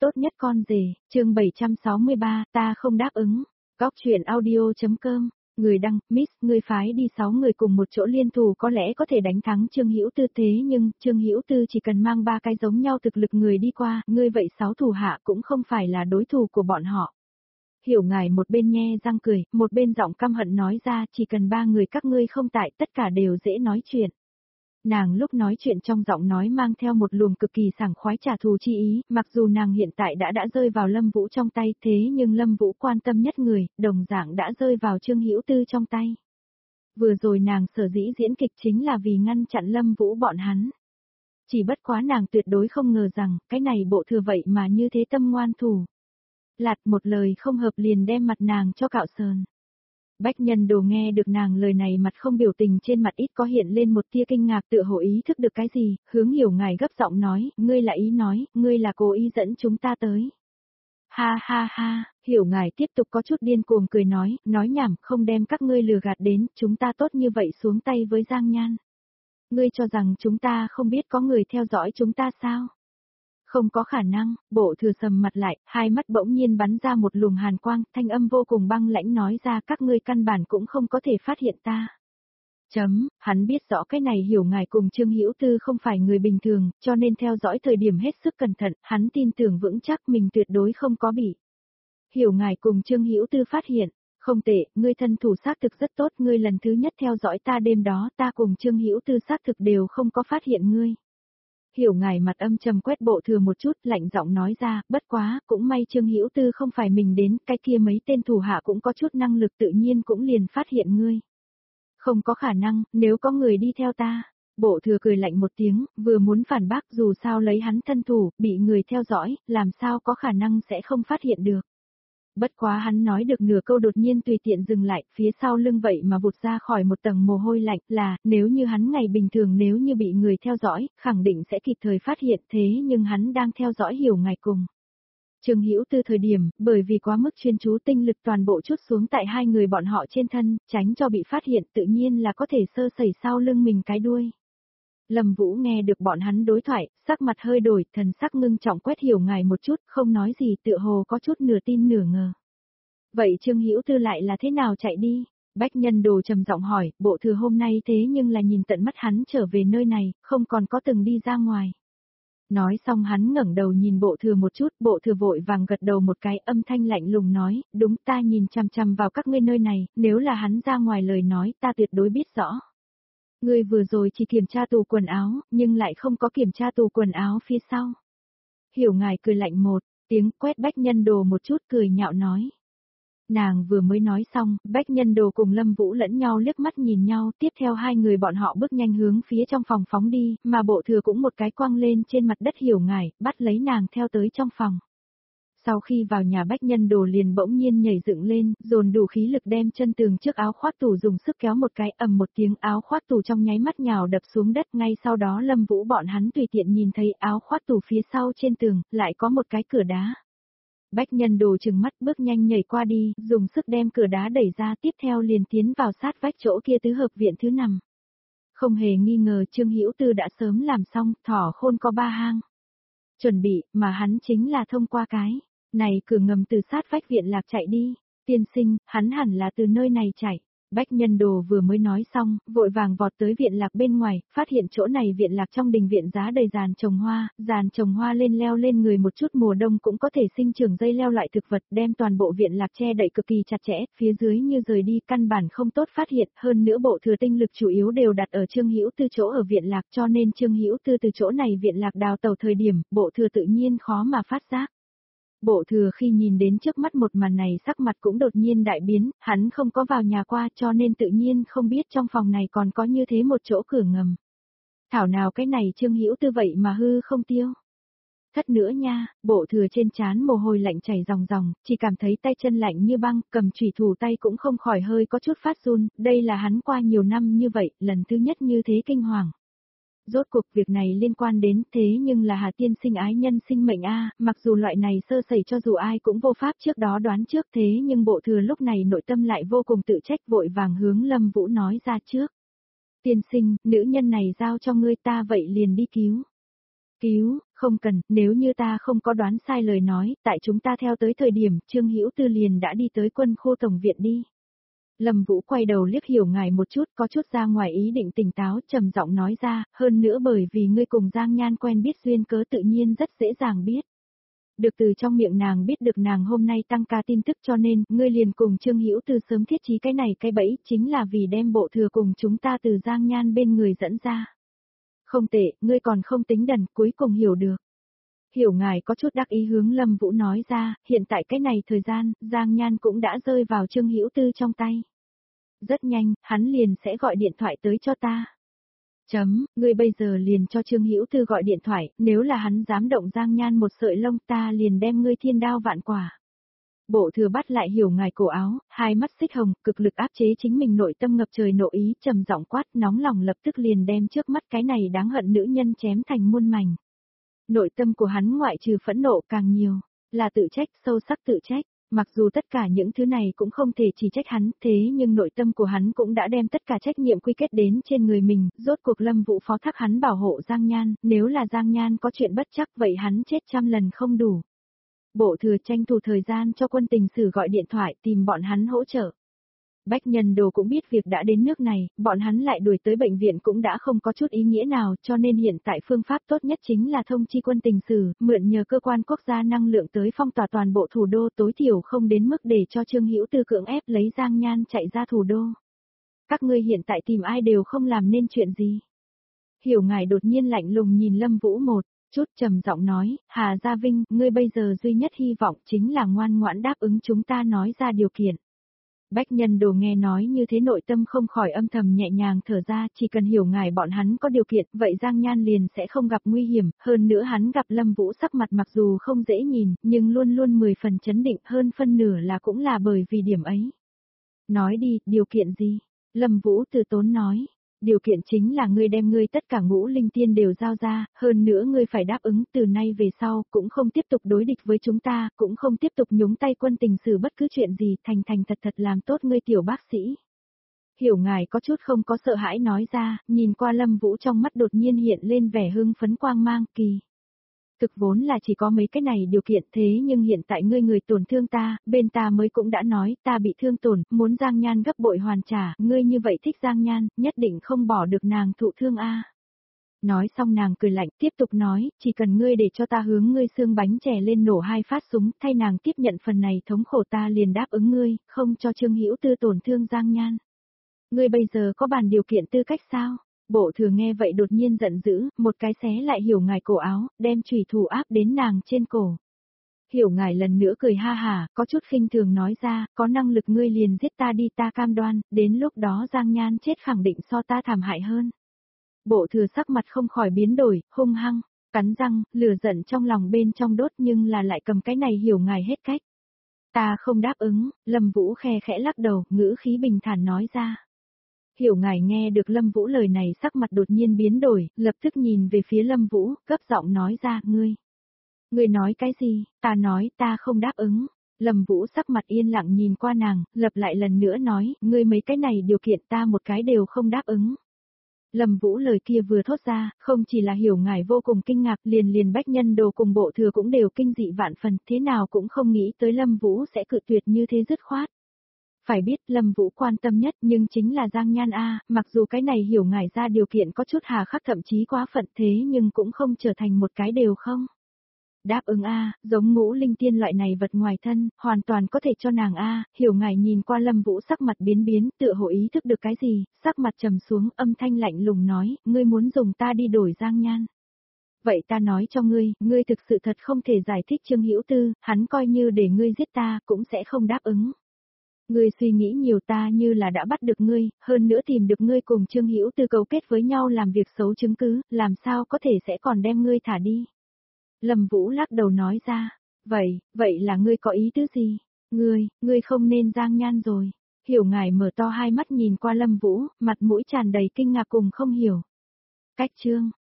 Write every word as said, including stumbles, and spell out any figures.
Tốt nhất con rể, chương bảy trăm sáu mươi ba, ta không đáp ứng. Góc truyện audio.com, người đăng, Miss, người phái đi sáu người cùng một chỗ liên thủ có lẽ có thể đánh thắng Trương Hữu Tư, thế nhưng Trương Hữu Tư chỉ cần mang ba cái giống nhau thực lực người đi qua, ngươi vậy sáu thủ hạ cũng không phải là đối thủ của bọn họ. Hiểu ngài một bên nhe răng cười, một bên giọng căm hận nói ra, chỉ cần ba người các ngươi không tại, tất cả đều dễ nói chuyện. Nàng lúc nói chuyện trong giọng nói mang theo một luồng cực kỳ sảng khoái trả thù chi ý, mặc dù nàng hiện tại đã đã rơi vào Lâm Vũ trong tay, thế nhưng Lâm Vũ quan tâm nhất người, đồng dạng đã rơi vào Trương Hữu Tư trong tay. Vừa rồi nàng sở dĩ diễn kịch chính là vì ngăn chặn Lâm Vũ bọn hắn. Chỉ bất quá nàng tuyệt đối không ngờ rằng, cái này bộ thừa vậy mà như thế tâm ngoan thủ. Lạt một lời không hợp liền đem mặt nàng cho cạo sờn. Bách Nhân Đồ nghe được nàng lời này mặt không biểu tình, trên mặt ít có hiện lên một tia kinh ngạc, tựa hồ ý thức được cái gì, hướng Hiểu ngài gấp giọng nói, ngươi là ý nói, ngươi là cố ý dẫn chúng ta tới. Ha ha ha, Hiểu ngài tiếp tục có chút điên cuồng cười nói, nói nhảm, không đem các ngươi lừa gạt đến, chúng ta tốt như vậy xuống tay với Giang Nhan. Ngươi cho rằng chúng ta không biết có người theo dõi chúng ta sao? Không có khả năng, bộ thừa sầm mặt lại, hai mắt bỗng nhiên bắn ra một luồng hàn quang, thanh âm vô cùng băng lãnh nói ra, các ngươi căn bản cũng không có thể phát hiện ta. Chấm, hắn biết rõ cái này Hiểu ngài cùng Trương Hữu Tư không phải người bình thường, cho nên theo dõi thời điểm hết sức cẩn thận, hắn tin tưởng vững chắc mình tuyệt đối không có bị. Hiểu ngài cùng Trương Hữu Tư phát hiện, không tệ, ngươi thân thủ xác thực rất tốt, ngươi lần thứ nhất theo dõi ta đêm đó, ta cùng Trương Hữu Tư xác thực đều không có phát hiện ngươi. Hiểu ngài mặt âm trầm quét bộ thừa một chút, lạnh giọng nói ra, bất quá, cũng may Trương Hữu Tư không phải mình đến, cái kia mấy tên thủ hạ cũng có chút năng lực tự nhiên cũng liền phát hiện ngươi. Không có khả năng, nếu có người đi theo ta. Bộ thừa cười lạnh một tiếng, vừa muốn phản bác, dù sao lấy hắn thân thủ, bị người theo dõi, làm sao có khả năng sẽ không phát hiện được. Bất quá hắn nói được nửa câu đột nhiên tùy tiện dừng lại, phía sau lưng vậy mà vụt ra khỏi một tầng mồ hôi lạnh, là, nếu như hắn ngày bình thường nếu như bị người theo dõi, khẳng định sẽ kịp thời phát hiện, thế nhưng hắn đang theo dõi Hiểu ngài cùng. Trương Hữu Tư thời điểm, bởi vì quá mức chuyên chú tinh lực toàn bộ chút xuống tại hai người bọn họ trên thân, tránh cho bị phát hiện tự nhiên là có thể sơ sẩy sau lưng mình cái đuôi. Lâm Vũ nghe được bọn hắn đối thoại, sắc mặt hơi đổi, thần sắc ngưng trọng quét Hiểu ngài một chút, không nói gì, tựa hồ có chút nửa tin nửa ngờ. Vậy Trương Hữu Tư lại là thế nào chạy đi? Bách Nhân Đồ trầm giọng hỏi, bộ thừa hôm nay thế nhưng là nhìn tận mắt hắn trở về nơi này, không còn có từng đi ra ngoài. Nói xong hắn ngẩng đầu nhìn bộ thừa một chút, bộ thừa vội vàng gật đầu một cái, âm thanh lạnh lùng nói, đúng, ta nhìn chằm chằm vào các ngươi nơi này, nếu là hắn ra ngoài lời nói, ta tuyệt đối biết rõ. Ngươi vừa rồi chỉ kiểm tra tủ quần áo, nhưng lại không có kiểm tra tủ quần áo phía sau. Hiểu ngài cười lạnh một tiếng, quét Bách Nhân Đồ một chút, cười nhạo nói. Nàng vừa mới nói xong, Bách Nhân Đồ cùng Lâm Vũ lẫn nhau liếc mắt nhìn nhau, tiếp theo hai người bọn họ bước nhanh hướng phía trong phòng phóng đi, mà bộ thừa cũng một cái quăng lên trên mặt đất Hiểu ngài, bắt lấy nàng theo tới trong phòng. Sau khi vào nhà Bách Nhân Đồ liền bỗng nhiên nhảy dựng lên, dồn đủ khí lực đem chân tường trước áo khoác tủ dùng sức kéo một cái, ầm một tiếng, áo khoác tủ trong nháy mắt nhào đập xuống đất, ngay sau đó Lâm Vũ bọn hắn tùy tiện nhìn thấy áo khoác tủ phía sau trên tường, lại có một cái cửa đá. Bách Nhân Đồ trừng mắt bước nhanh nhảy qua đi, dùng sức đem cửa đá đẩy ra, tiếp theo liền tiến vào sát vách chỗ kia tứ hợp viện thứ nằm. Không hề nghi ngờ Trương Hữu Tư đã sớm làm xong, thỏ khôn có ba hang. Chuẩn bị, mà hắn chính là thông qua cái này cửa ngầm từ sát vách viện lạc chạy đi. Tiên sinh, hắn hẳn là từ nơi này chạy. Bách Nhân Đồ vừa mới nói xong, vội vàng vọt tới viện lạc bên ngoài, phát hiện chỗ này viện lạc trong đình viện giá đầy giàn trồng hoa, giàn trồng hoa lên leo lên người một chút mùa đông cũng có thể sinh trưởng dây leo loại thực vật, đem toàn bộ viện lạc che đậy cực kỳ chặt chẽ, phía dưới như rời đi căn bản không tốt phát hiện, hơn nữa bộ thừa tinh lực chủ yếu đều đặt ở Trương Hữu Tư chỗ ở viện lạc, cho nên Trương Hữu Tư từ chỗ này viện lạc đào tàu thời điểm, bộ thừa tự nhiên khó mà phát giác. Bộ thừa khi nhìn đến trước mắt một màn này sắc mặt cũng đột nhiên đại biến, hắn không có vào nhà qua cho nên tự nhiên không biết trong phòng này còn có như thế một chỗ cửa ngầm. Thảo nào cái này Trương Hữu Tư vậy mà hư không tiêu. Thất nữa nha, bộ thừa trên trán mồ hôi lạnh chảy ròng ròng, chỉ cảm thấy tay chân lạnh như băng, cầm chủy thủ tay cũng không khỏi hơi có chút phát run, đây là hắn qua nhiều năm như vậy, lần thứ nhất như thế kinh hoàng. Rốt cuộc việc này liên quan đến thế nhưng là Hà tiên sinh ái nhân sinh mệnh a, mặc dù loại này sơ sẩy cho dù ai cũng vô pháp trước đó đoán trước thế nhưng bộ thừa lúc này nội tâm lại vô cùng tự trách vội vàng hướng Lâm Vũ nói ra trước. Tiên sinh, nữ nhân này giao cho ngươi ta vậy liền đi cứu. Cứu, không cần, nếu như ta không có đoán sai lời nói, tại chúng ta theo tới thời điểm, Trương Hữu Tư liền đã đi tới quân khu tổng viện đi. Lâm Vũ quay đầu liếc Hiểu Ngải một chút, có chút ra ngoài ý định tỉnh táo, trầm giọng nói ra, hơn nữa bởi vì ngươi cùng Giang Nhan quen biết duyên cớ tự nhiên rất dễ dàng biết. Được từ trong miệng nàng biết được nàng hôm nay tăng ca tin tức cho nên, ngươi liền cùng Trương Hữu Tư sớm thiết trí cái này cái bẫy, chính là vì đem bộ thừa cùng chúng ta từ Giang Nhan bên người dẫn ra. Không tệ, ngươi còn không tính đần, cuối cùng hiểu được. Hiểu Ngải có chút đắc ý hướng Lâm Vũ nói ra, hiện tại cái này thời gian, Giang Nhan cũng đã rơi vào Trương Hữu Tư trong tay. Rất nhanh, hắn liền sẽ gọi điện thoại tới cho ta. Chấm, ngươi bây giờ liền cho Trương Hữu Tư gọi điện thoại, nếu là hắn dám động Giang Nhan một sợi lông ta liền đem ngươi thiên đao vạn quả. Bộ thừa bắt lại Hiểu Ngải cổ áo, hai mắt xích hồng, cực lực áp chế chính mình nội tâm ngập trời nộ ý, trầm giọng quát, nóng lòng lập tức liền đem trước mắt cái này đáng hận nữ nhân chém thành muôn mảnh. Nội tâm của hắn ngoại trừ phẫn nộ càng nhiều, là tự trách, sâu sắc tự trách. Mặc dù tất cả những thứ này cũng không thể chỉ trách hắn, thế nhưng nội tâm của hắn cũng đã đem tất cả trách nhiệm quy kết đến trên người mình, rốt cuộc Lâm Vũ phó thác hắn bảo hộ Giang Nhan, nếu là Giang Nhan có chuyện bất chắc vậy hắn chết trăm lần không đủ. Bộ thừa tranh thủ thời gian cho quân tình sử gọi điện thoại tìm bọn hắn hỗ trợ. Bách Nhân Đồ cũng biết việc đã đến nước này, bọn hắn lại đuổi tới bệnh viện cũng đã không có chút ý nghĩa nào cho nên hiện tại phương pháp tốt nhất chính là thông chi quân tình sử, mượn nhờ cơ quan quốc gia năng lượng tới phong tỏa toàn bộ thủ đô tối thiểu không đến mức để cho Trương Hữu Tư cưỡng ép lấy Giang Nhan chạy ra thủ đô. Các ngươi hiện tại tìm ai đều không làm nên chuyện gì. Hiểu Ngải đột nhiên lạnh lùng nhìn Lâm Vũ một chút trầm giọng nói, Hà Gia Vinh, ngươi bây giờ duy nhất hy vọng chính là ngoan ngoãn đáp ứng chúng ta nói ra điều kiện. Bách Nhân Đồ nghe nói như thế nội tâm không khỏi âm thầm nhẹ nhàng thở ra, chỉ cần Hiểu Ngải bọn hắn có điều kiện, vậy Giang Nhan liền sẽ không gặp nguy hiểm, hơn nữa hắn gặp Lâm Vũ sắc mặt mặc dù không dễ nhìn, nhưng luôn luôn mười phần chấn định, hơn phân nửa là cũng là bởi vì điểm ấy. Nói đi, điều kiện gì? Lâm Vũ từ tốn nói. Điều kiện chính là ngươi đem ngươi tất cả ngũ linh tiên đều giao ra, hơn nữa ngươi phải đáp ứng từ nay về sau, cũng không tiếp tục đối địch với chúng ta, cũng không tiếp tục nhúng tay quân tình sử bất cứ chuyện gì, thành thành thật thật làm tốt ngươi tiểu bác sĩ. Hiểu Ngải có chút không có sợ hãi nói ra, nhìn qua Lâm Vũ trong mắt đột nhiên hiện lên vẻ hưng phấn quang mang kỳ. Thực vốn là chỉ có mấy cái này điều kiện thế nhưng hiện tại ngươi người tổn thương ta, bên ta mới cũng đã nói ta bị thương tổn, muốn Giang Nhan gấp bội hoàn trả, ngươi như vậy thích Giang Nhan, nhất định không bỏ được nàng thụ thương a. Nói xong nàng cười lạnh tiếp tục nói, chỉ cần ngươi để cho ta hướng ngươi xương bánh chè lên nổ hai phát súng, thay nàng tiếp nhận phần này thống khổ ta liền đáp ứng ngươi, không cho Trương Hữu Tư tổn thương Giang Nhan. Ngươi bây giờ có bàn điều kiện tư cách sao? Bộ thừa nghe vậy đột nhiên giận dữ, một cái xé lại Hiểu Ngải cổ áo, đem chùy thủ áp đến nàng trên cổ. Hiểu Ngải lần nữa cười ha hà, có chút khinh thường nói ra, có năng lực ngươi liền giết ta đi ta cam đoan, đến lúc đó Giang Nhan chết khẳng định so ta thảm hại hơn. Bộ thừa sắc mặt không khỏi biến đổi, hung hăng, cắn răng, lửa giận trong lòng bên trong đốt nhưng là lại cầm cái này Hiểu Ngải hết cách. Ta không đáp ứng, Lâm Vũ khe khẽ lắc đầu, ngữ khí bình thản nói ra. Hiểu Ngải nghe được Lâm Vũ lời này sắc mặt đột nhiên biến đổi, lập tức nhìn về phía Lâm Vũ, gấp giọng nói ra, ngươi. Ngươi nói cái gì, ta nói ta không đáp ứng. Lâm Vũ sắc mặt yên lặng nhìn qua nàng, lập lại lần nữa nói, ngươi mấy cái này điều kiện ta một cái đều không đáp ứng. Lâm Vũ lời kia vừa thốt ra, không chỉ là Hiểu Ngải vô cùng kinh ngạc, liền liền Bách Nhân Đồ cùng bộ thừa cũng đều kinh dị vạn phần, thế nào cũng không nghĩ tới Lâm Vũ sẽ cự tuyệt như thế dứt khoát. Phải biết Lâm Vũ quan tâm nhất nhưng chính là Giang Nhan A, mặc dù cái này Hiểu Ngải ra điều kiện có chút hà khắc thậm chí quá phận thế nhưng cũng không trở thành một cái đều không. Đáp ứng A, giống ngũ linh tiên loại này vật ngoài thân, hoàn toàn có thể cho nàng A, Hiểu Ngải nhìn qua Lâm Vũ sắc mặt biến biến, tựa hồ ý thức được cái gì, sắc mặt trầm xuống, âm thanh lạnh lùng nói, ngươi muốn dùng ta đi đổi Giang Nhan. Vậy ta nói cho ngươi, ngươi thực sự thật không thể giải thích Trương Hữu Tư, hắn coi như để ngươi giết ta, cũng sẽ không đáp ứng. Ngươi suy nghĩ nhiều ta như là đã bắt được ngươi, hơn nữa tìm được ngươi cùng Trương Hữu Tư cấu kết với nhau làm việc xấu chứng cứ, làm sao có thể sẽ còn đem ngươi thả đi. Lâm Vũ lắc đầu nói ra, vậy, vậy là ngươi có ý tứ gì? Ngươi, ngươi không nên Giang Nhan rồi. Hiểu Ngải mở to hai mắt nhìn qua Lâm Vũ, mặt mũi tràn đầy kinh ngạc cùng không hiểu. Cách chương,